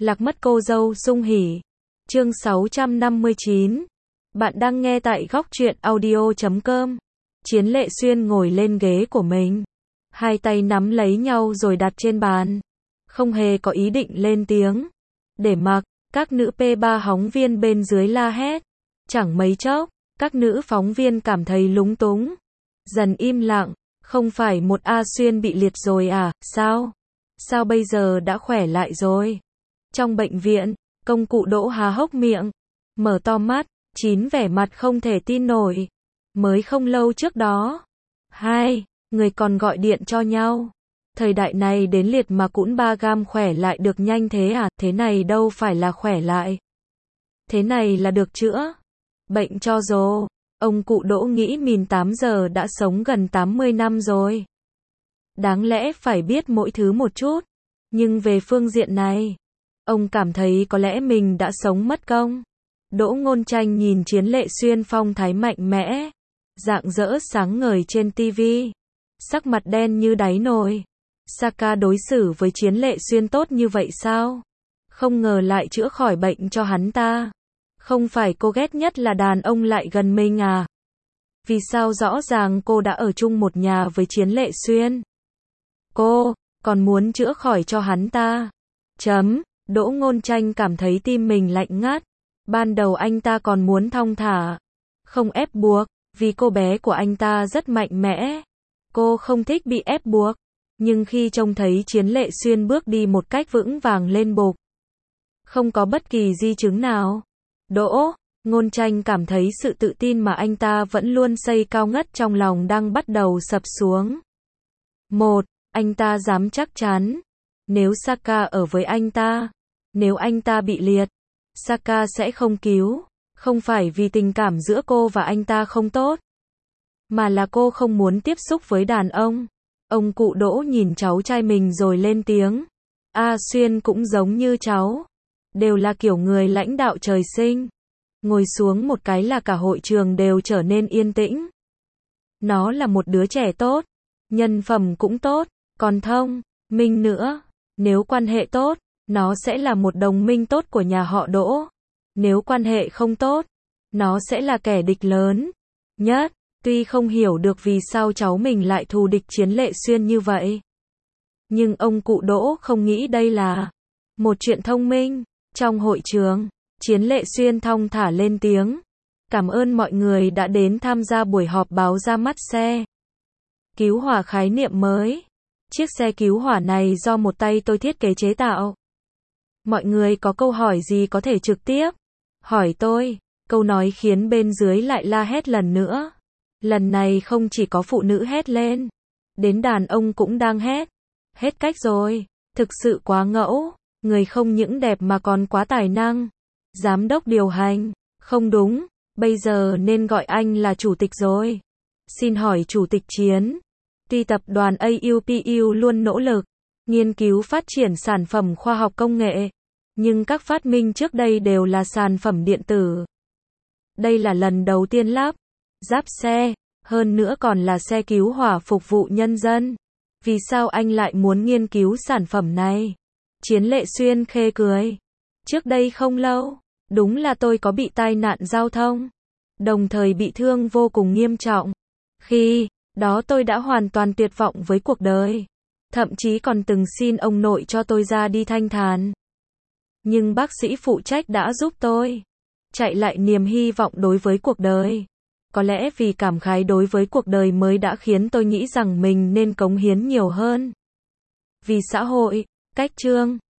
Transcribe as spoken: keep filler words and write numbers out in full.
Lạc mất cô dâu sung hỉ. Chương sáu trăm năm mươi chín. Bạn đang nghe tại góc truyện audio chấm com. Chiến Lệ Xuyên ngồi lên ghế của mình, hai tay nắm lấy nhau rồi đặt trên bàn, không hề có ý định lên tiếng. Để mặc các nữ pê ba hóng viên bên dưới la hét. Chẳng mấy chốc, các nữ phóng viên cảm thấy lúng túng, dần im lặng. Không phải một A Xuyên bị liệt rồi à, sao? Sao bây giờ đã khỏe lại rồi? Trong bệnh viện, công cụ Đỗ há hốc miệng, mở to mắt, chín vẻ mặt không thể tin nổi. Mới không lâu trước đó, hai người còn gọi điện cho nhau. Thời đại này đến liệt mà cũng ba gam khỏe lại được nhanh thế à? Thế này đâu phải là khỏe lại. Thế này là được chữa. Bệnh cho rồ. Ông cụ Đỗ nghĩ mình tám giờ đã sống gần tám mươi năm rồi. Đáng lẽ phải biết mỗi thứ một chút. Nhưng về phương diện này, ông cảm thấy có lẽ mình đã sống mất công. Đỗ Ngôn Tranh nhìn Chiến Lệ Xuyên phong thái mạnh mẽ, rạng rỡ sáng ngời trên tivi, sắc mặt đen như đáy nồi. Saka đối xử với Chiến Lệ Xuyên tốt như vậy sao? Không ngờ lại chữa khỏi bệnh cho hắn ta. Không phải cô ghét nhất là đàn ông lại gần mình à? Vì sao rõ ràng cô đã ở chung một nhà với Chiến Lệ Xuyên? Cô còn muốn chữa khỏi cho hắn ta. Chấm. Đỗ Ngôn Tranh cảm thấy tim mình lạnh ngắt. Ban đầu anh ta còn muốn thong thả, không ép buộc, vì cô bé của anh ta rất mạnh mẽ. Cô không thích bị ép buộc. Nhưng khi trông thấy Chiến Lệ Xuyên bước đi một cách vững vàng lên bục, không có bất kỳ di chứng nào, Đỗ Ngôn Tranh cảm thấy sự tự tin mà anh ta vẫn luôn xây cao ngất trong lòng đang bắt đầu sập xuống. Một, anh ta dám chắc chắn, nếu Saka ở với anh ta, nếu anh ta bị liệt, Saka sẽ không cứu. Không phải vì tình cảm giữa cô và anh ta không tốt, mà là cô không muốn tiếp xúc với đàn ông. Ông cụ Đỗ nhìn cháu trai mình rồi lên tiếng. A Xuyên cũng giống như cháu, đều là kiểu người lãnh đạo trời sinh. Ngồi xuống một cái là cả hội trường đều trở nên yên tĩnh. Nó là một đứa trẻ tốt, nhân phẩm cũng tốt, còn thông minh nữa. Nếu quan hệ tốt, nó sẽ là một đồng minh tốt của nhà họ Đỗ. Nếu quan hệ không tốt, nó sẽ là kẻ địch lớn nhất. Tuy không hiểu được vì sao cháu mình lại thù địch Chiến Lệ Xuyên như vậy, nhưng ông cụ Đỗ không nghĩ đây là một chuyện thông minh. Trong hội trường, Chiến Lệ Xuyên thong thả lên tiếng. Cảm ơn mọi người đã đến tham gia buổi họp báo ra mắt xe cứu hỏa khái niệm mới. Chiếc xe cứu hỏa này do một tay tôi thiết kế chế tạo. Mọi người có câu hỏi gì có thể trực tiếp hỏi tôi. Câu nói khiến bên dưới lại la hét lần nữa. Lần này không chỉ có phụ nữ hét lên, đến đàn ông cũng đang hét. Hết cách rồi, thực sự quá ngẫu, người không những đẹp mà còn quá tài năng. Giám đốc điều hành, không đúng, bây giờ nên gọi anh là chủ tịch rồi. Xin hỏi chủ tịch Chiến, tuy tập đoàn a u pê u luôn nỗ lực nghiên cứu phát triển sản phẩm khoa học công nghệ, nhưng các phát minh trước đây đều là sản phẩm điện tử. Đây là lần đầu tiên lắp ráp xe, hơn nữa còn là xe cứu hỏa phục vụ nhân dân. Vì sao anh lại muốn nghiên cứu sản phẩm này? Chiến Lệ Xuyên khê cười. Trước đây không lâu, đúng là tôi có bị tai nạn giao thông, đồng thời bị thương vô cùng nghiêm trọng. Khi đó tôi đã hoàn toàn tuyệt vọng với cuộc đời, thậm chí còn từng xin ông nội cho tôi ra đi thanh thản. Nhưng bác sĩ phụ trách đã giúp tôi chạy lại niềm hy vọng đối với cuộc đời. Có lẽ vì cảm khái đối với cuộc đời mới đã khiến tôi nghĩ rằng mình nên cống hiến nhiều hơn vì xã hội. Cách chương